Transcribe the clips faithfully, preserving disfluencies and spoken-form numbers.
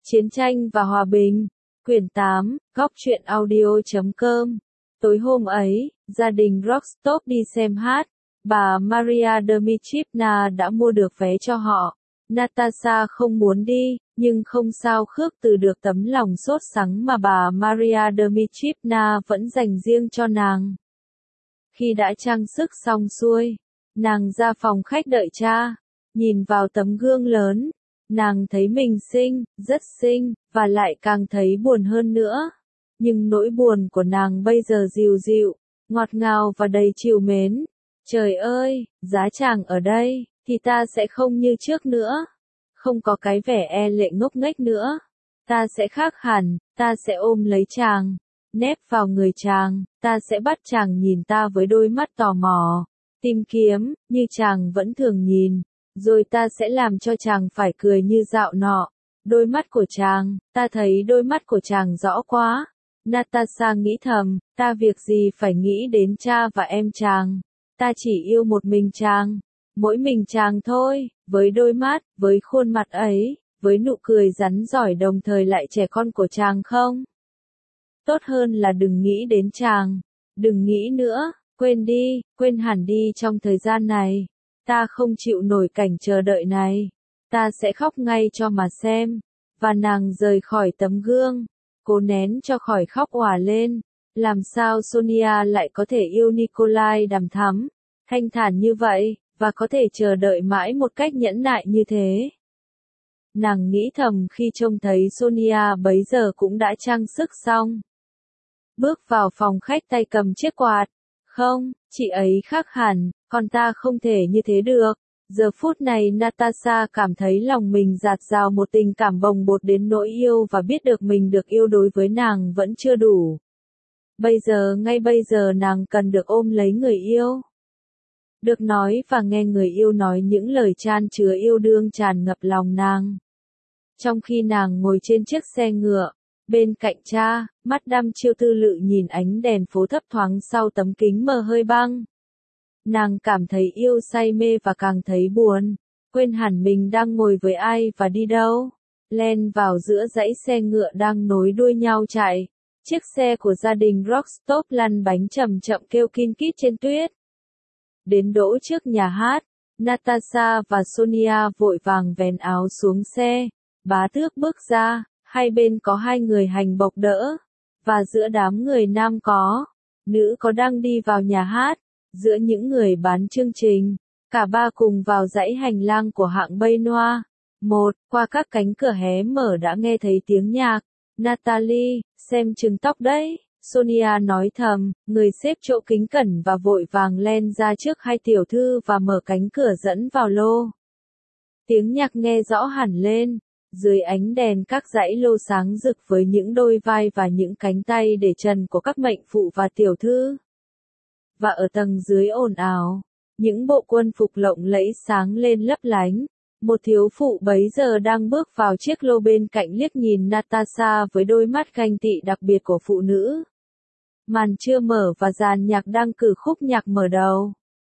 Chiến tranh và hòa bình. Quyển tám, góc truyện audio chấm com. Tối hôm ấy, gia đình Rostov đi xem hát. Bà Maria Dmitrievna đã mua được vé cho họ. Natasha không muốn đi, nhưng không sao khước từ được tấm lòng sốt sắng mà bà Maria Dmitrievna vẫn dành riêng cho nàng. Khi đã trang sức xong xuôi, nàng ra phòng khách đợi cha. Nhìn vào tấm gương lớn, nàng thấy mình xinh, rất xinh, và lại càng thấy buồn hơn nữa. Nhưng nỗi buồn của nàng bây giờ dịu dịu, ngọt ngào và đầy trìu mến. Trời ơi, giá chàng ở đây, thì ta sẽ không như trước nữa. Không có cái vẻ e lệ ngốc nghếch nữa. Ta sẽ khác hẳn, ta sẽ ôm lấy chàng, nép vào người chàng, ta sẽ bắt chàng nhìn ta với đôi mắt tò mò, tìm kiếm, như chàng vẫn thường nhìn. Rồi ta sẽ làm cho chàng phải cười như dạo nọ. Đôi mắt của chàng, ta thấy đôi mắt của chàng rõ quá. Natasha nghĩ thầm, ta việc gì phải nghĩ đến cha và em chàng. Ta chỉ yêu một mình chàng, mỗi mình chàng thôi, với đôi mắt, với khuôn mặt ấy, với nụ cười rắn rỏi đồng thời lại trẻ con của chàng không? Tốt hơn là đừng nghĩ đến chàng, đừng nghĩ nữa, quên đi, quên hẳn đi trong thời gian này. Ta không chịu nổi cảnh chờ đợi này. Ta sẽ khóc ngay cho mà xem. Và nàng rời khỏi tấm gương, cố nén cho khỏi khóc òa lên. Làm sao Sonia lại có thể yêu Nikolai đằm thắm, thanh thản như vậy, và có thể chờ đợi mãi một cách nhẫn nại như thế? Nàng nghĩ thầm khi trông thấy Sonia bấy giờ cũng đã trang sức xong. Bước vào phòng khách tay cầm chiếc quạt. Không, chị ấy khác hẳn, còn ta không thể như thế được. Giờ phút này Natasha cảm thấy lòng mình dạt dào một tình cảm bồng bột đến nỗi yêu và biết được mình được yêu đối với nàng vẫn chưa đủ. Bây giờ, ngay bây giờ nàng cần được ôm lấy người yêu. Được nói và nghe người yêu nói những lời chan chứa yêu đương tràn ngập lòng nàng. Trong khi nàng ngồi trên chiếc xe ngựa, bên cạnh cha, mắt đăm chiêu tư lự nhìn ánh đèn phố thấp thoáng sau tấm kính mờ hơi băng. Nàng cảm thấy yêu say mê và càng thấy buồn, quên hẳn mình đang ngồi với ai và đi đâu. Len vào giữa dãy xe ngựa đang nối đuôi nhau chạy. Chiếc xe của gia đình Rostov lăn bánh chậm chậm kêu kin kít trên tuyết. Đến đỗ trước nhà hát, Natasha và Sonia vội vàng vén áo xuống xe. Bá tước bước ra, hai bên có hai người hành bộc đỡ, và giữa đám người nam có, nữ có đang đi vào nhà hát. Giữa những người bán chương trình, cả ba cùng vào dãy hành lang của hạng Bay Noa. Một, qua các cánh cửa hé mở đã nghe thấy tiếng nhạc. Natalie, xem chừng tóc đấy. Sonia nói thầm, người xếp chỗ kính cẩn và vội vàng len ra trước hai tiểu thư và mở cánh cửa dẫn vào lô. Tiếng nhạc nghe rõ hẳn lên. Dưới ánh đèn các dãy lô sáng rực với những đôi vai và những cánh tay để trần của các mệnh phụ và tiểu thư. Và ở tầng dưới ồn ào, những bộ quân phục lộng lẫy sáng lên lấp lánh. Một thiếu phụ bấy giờ đang bước vào chiếc lô bên cạnh liếc nhìn Natasha với đôi mắt ganh tị đặc biệt của phụ nữ. Màn chưa mở và dàn nhạc đang cử khúc nhạc mở đầu.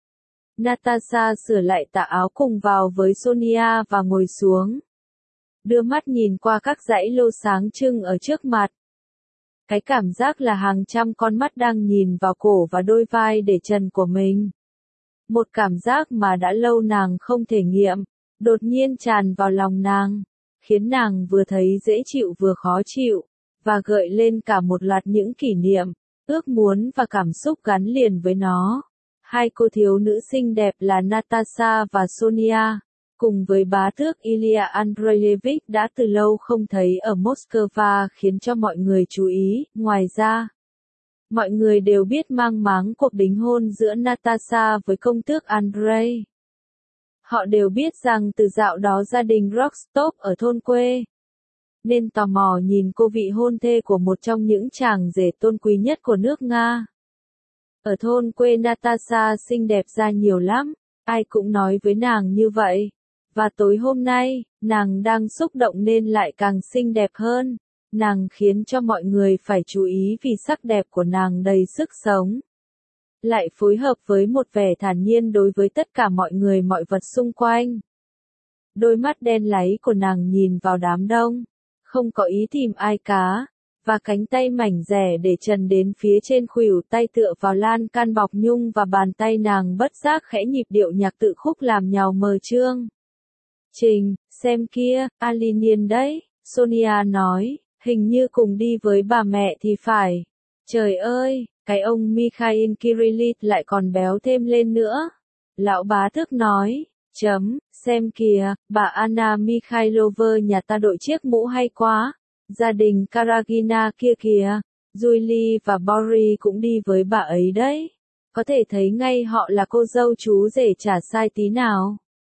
Natasha sửa lại tà áo cùng vào với Sonia và ngồi xuống. Đưa mắt nhìn qua các dãy lô sáng trưng ở trước mặt. Cái cảm giác là hàng trăm con mắt đang nhìn vào cổ và đôi vai để trần của mình. Một cảm giác mà đã lâu nàng không thể nghiệm, đột nhiên tràn vào lòng nàng, khiến nàng vừa thấy dễ chịu vừa khó chịu, và gợi lên cả một loạt những kỷ niệm, ước muốn và cảm xúc gắn liền với nó. Hai cô thiếu nữ xinh đẹp là Natasha và Sonia, cùng với bá tước Ilya Andreyevich đã từ lâu không thấy ở Moscow khiến cho mọi người chú ý. Ngoài ra, mọi người đều biết mang máng cuộc đính hôn giữa Natasha với công tước Andrei. Họ đều biết rằng từ dạo đó gia đình Rostov ở thôn quê, nên tò mò nhìn cô vị hôn thê của một trong những chàng rể tôn quý nhất của nước Nga. Ở thôn quê Natasha xinh đẹp ra nhiều lắm, ai cũng nói với nàng như vậy. Và tối hôm nay, nàng đang xúc động nên lại càng xinh đẹp hơn. Nàng khiến cho mọi người phải chú ý vì sắc đẹp của nàng đầy sức sống. Lại phối hợp với một vẻ thản nhiên đối với tất cả mọi người mọi vật xung quanh. Đôi mắt đen láy của nàng nhìn vào đám đông. không có ý tìm ai cá, và cánh tay mảnh rẻ để trần đến phía trên khuỷu tay tựa vào lan can bọc nhung và bàn tay nàng bất giác khẽ nhịp điệu nhạc tự khúc làm nhào mờ chương. Trình, xem kia, Alinian đấy, Sonia nói, hình như cùng đi với bà mẹ thì phải. Trời ơi, cái ông Mikhail Kirilit lại còn béo thêm lên nữa. Lão bá tước nói, chấm, xem kìa, bà Anna Mikhailovna nhà ta đội chiếc mũ hay quá. Gia đình Karagina kia kìa, Julie và Boris cũng đi với bà ấy đấy. Có thể thấy ngay họ là cô dâu chú rể chả sai tí nào.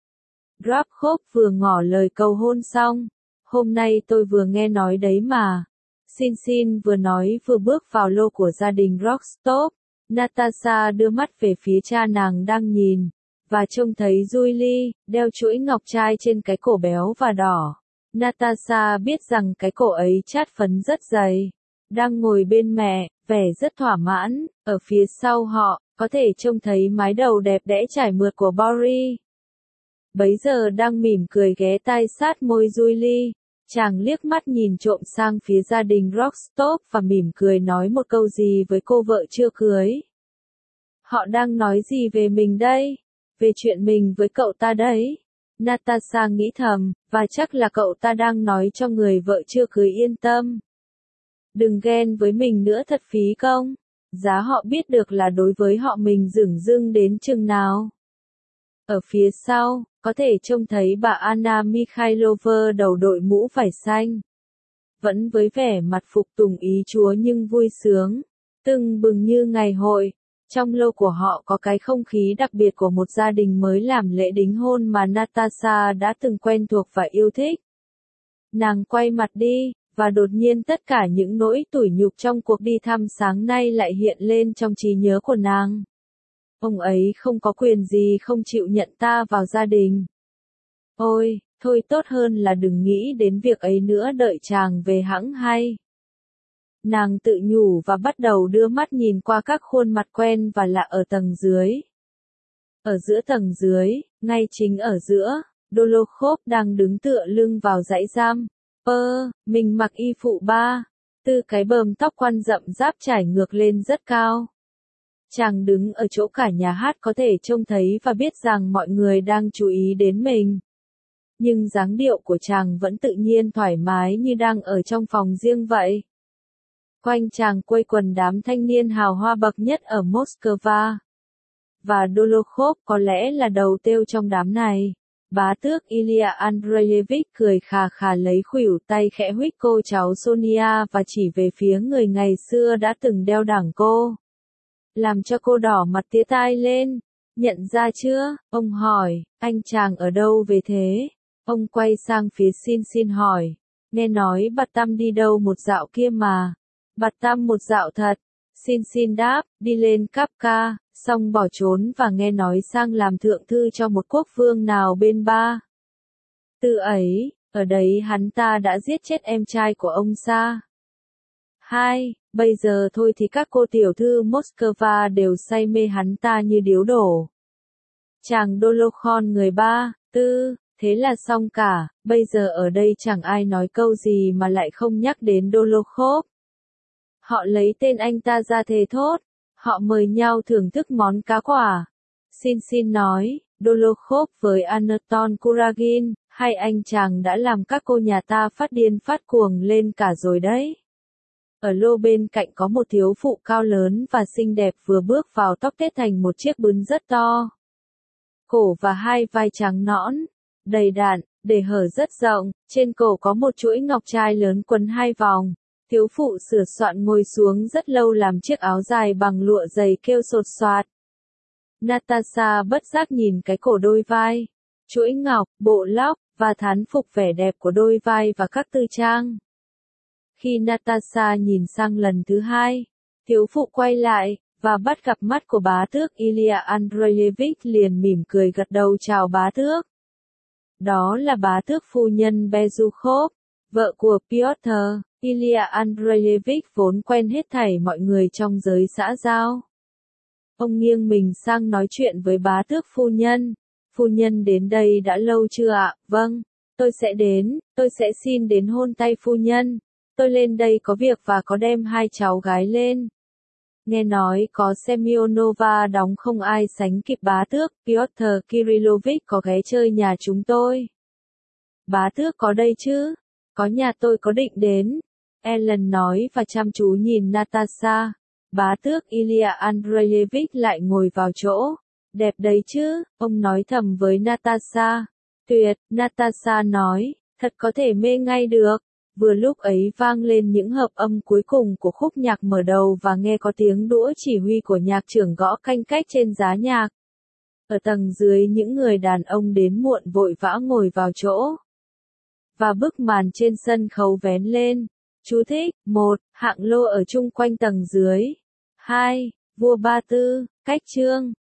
Grabkov vừa ngỏ lời cầu hôn xong. Hôm nay tôi vừa nghe nói đấy mà. Xin xin vừa nói vừa bước vào lô của gia đình Rostov. Natasha đưa mắt về phía cha nàng đang nhìn, và trông thấy Julie, đeo chuỗi ngọc trai trên cái cổ béo và đỏ. Natasha biết rằng cái cổ ấy chát phấn rất dày. Đang ngồi bên mẹ, vẻ rất thỏa mãn, ở phía sau họ, có thể trông thấy mái đầu đẹp đẽ trải mượt của Boris. Bấy giờ đang mỉm cười ghé tai sát môi Julie, chàng liếc mắt nhìn trộm sang phía gia đình Rostov và mỉm cười nói một câu gì với cô vợ chưa cưới. Họ đang nói gì về mình đây? Về chuyện mình với cậu ta đấy. Natasha nghĩ thầm, và chắc là cậu ta đang nói cho người vợ chưa cưới yên tâm. Đừng ghen với mình nữa thật phí công. Giá họ biết được là đối với họ mình dửng dưng đến chừng nào. Ở phía sau, có thể trông thấy bà Anna Mikhailovna đầu đội mũ vải xanh. Vẫn với vẻ mặt phục tùng ý Chúa nhưng vui sướng, tưng bừng như ngày hội. Trong lô của họ có cái không khí đặc biệt của một gia đình mới làm lễ đính hôn mà Natasha đã từng quen thuộc và yêu thích. Nàng quay mặt đi, và đột nhiên tất cả những nỗi tủi nhục trong cuộc đi thăm sáng nay lại hiện lên trong trí nhớ của nàng. Ông ấy không có quyền gì không chịu nhận ta vào gia đình. Ôi, thôi tốt hơn là đừng nghĩ đến việc ấy nữa, đợi chàng về hẵng hay. Nàng tự nhủ và bắt đầu đưa mắt nhìn qua các khuôn mặt quen và lạ ở tầng dưới. Ở giữa tầng dưới, ngay chính ở giữa, Dolokhov đang đứng tựa lưng vào dãy giam. Ơ, mình mặc y phụ ba, tư cái bờm tóc quăn rậm ráp trải ngược lên rất cao. Chàng đứng ở chỗ cả nhà hát có thể trông thấy và biết rằng mọi người đang chú ý đến mình. Nhưng dáng điệu của chàng vẫn tự nhiên thoải mái như đang ở trong phòng riêng vậy. Quanh chàng quây quần đám thanh niên hào hoa bậc nhất ở Moscow. Và Dolokhov có lẽ là đầu têu trong đám này. Bá tước Ilya Andreyevich cười khà khà lấy khuỷu tay khẽ huých cô cháu Sonia và chỉ về phía người ngày xưa đã từng đeo đẳng cô. Làm cho cô đỏ mặt tía tai lên. Nhận ra chưa? Ông hỏi, anh chàng ở đâu về thế? Ông quay sang phía Xin Xin hỏi, nghe nói bà Tâm đi đâu một dạo kia mà. Bà Tâm một dạo thật. Xin Xin đáp, đi lên Kapka, xong bỏ trốn và nghe nói sang làm thượng thư cho một quốc vương nào bên ba. Từ ấy, ở đấy hắn ta đã giết chết em trai của ông Sa. Hai, bây giờ thôi thì các cô tiểu thư Moscow đều say mê hắn ta như điếu đổ. Chàng Dolokhov người ba, tư, thế là xong cả, bây giờ ở đây chẳng ai nói câu gì mà lại không nhắc đến Dolokhov. Họ lấy tên anh ta ra thề thốt, họ mời nhau thưởng thức món cá quả. Xin Xin nói, Dolokhov với Anton Kuragin, hai anh chàng đã làm các cô nhà ta phát điên phát cuồng lên cả rồi đấy. Ở lô bên cạnh có một thiếu phụ cao lớn và xinh đẹp vừa bước vào tóc tết thành một chiếc bướm rất to. Cổ và hai vai trắng nõn, đầy đặn, để hở rất rộng, trên cổ có một chuỗi ngọc trai lớn quấn hai vòng. Thiếu phụ sửa soạn ngồi xuống rất lâu làm chiếc áo dài bằng lụa dày kêu sột soạt. Natasha bất giác nhìn cái cổ đôi vai, chuỗi ngọc, bộ lóc, và thán phục vẻ đẹp của đôi vai và các tư trang. Khi Natasha nhìn sang lần thứ hai, thiếu phụ quay lại, và bắt gặp mắt của bá tước Ilya Andreyevich liền mỉm cười gật đầu chào bá tước. Đó là bá tước phu nhân Bezukhov, vợ của Piotr. Ilya Andreyevich vốn quen hết thảy mọi người trong giới xã giao. Ông nghiêng mình sang nói chuyện với bá tước phu nhân. Phu nhân đến đây đã lâu chưa ạ? Vâng, Tôi sẽ đến, tôi sẽ xin đến hôn tay phu nhân. Tôi lên đây có việc và có đem hai cháu gái lên. Nghe nói có Semyonova đóng không ai sánh kịp bá tước, Pyotr Kirillovich có ghé chơi nhà chúng tôi. Bá tước có đây chứ? Có, nhà tôi có định đến. Ellen nói và chăm chú nhìn Natasha. Bá tước Ilya Andreyevich lại ngồi vào chỗ. Đẹp đấy chứ, ông nói thầm với Natasha. Tuyệt, Natasha nói, thật có thể mê ngay được. Vừa lúc ấy vang lên những hợp âm cuối cùng của khúc nhạc mở đầu và nghe có tiếng đũa chỉ huy của nhạc trưởng gõ canh cách trên giá nhạc. Ở tầng dưới những người đàn ông đến muộn vội vã ngồi vào chỗ. Và bức màn trên sân khấu vén lên. Chú thích, một, hạng lô ở chung quanh tầng dưới. hai, vua Ba Tư, cách chương.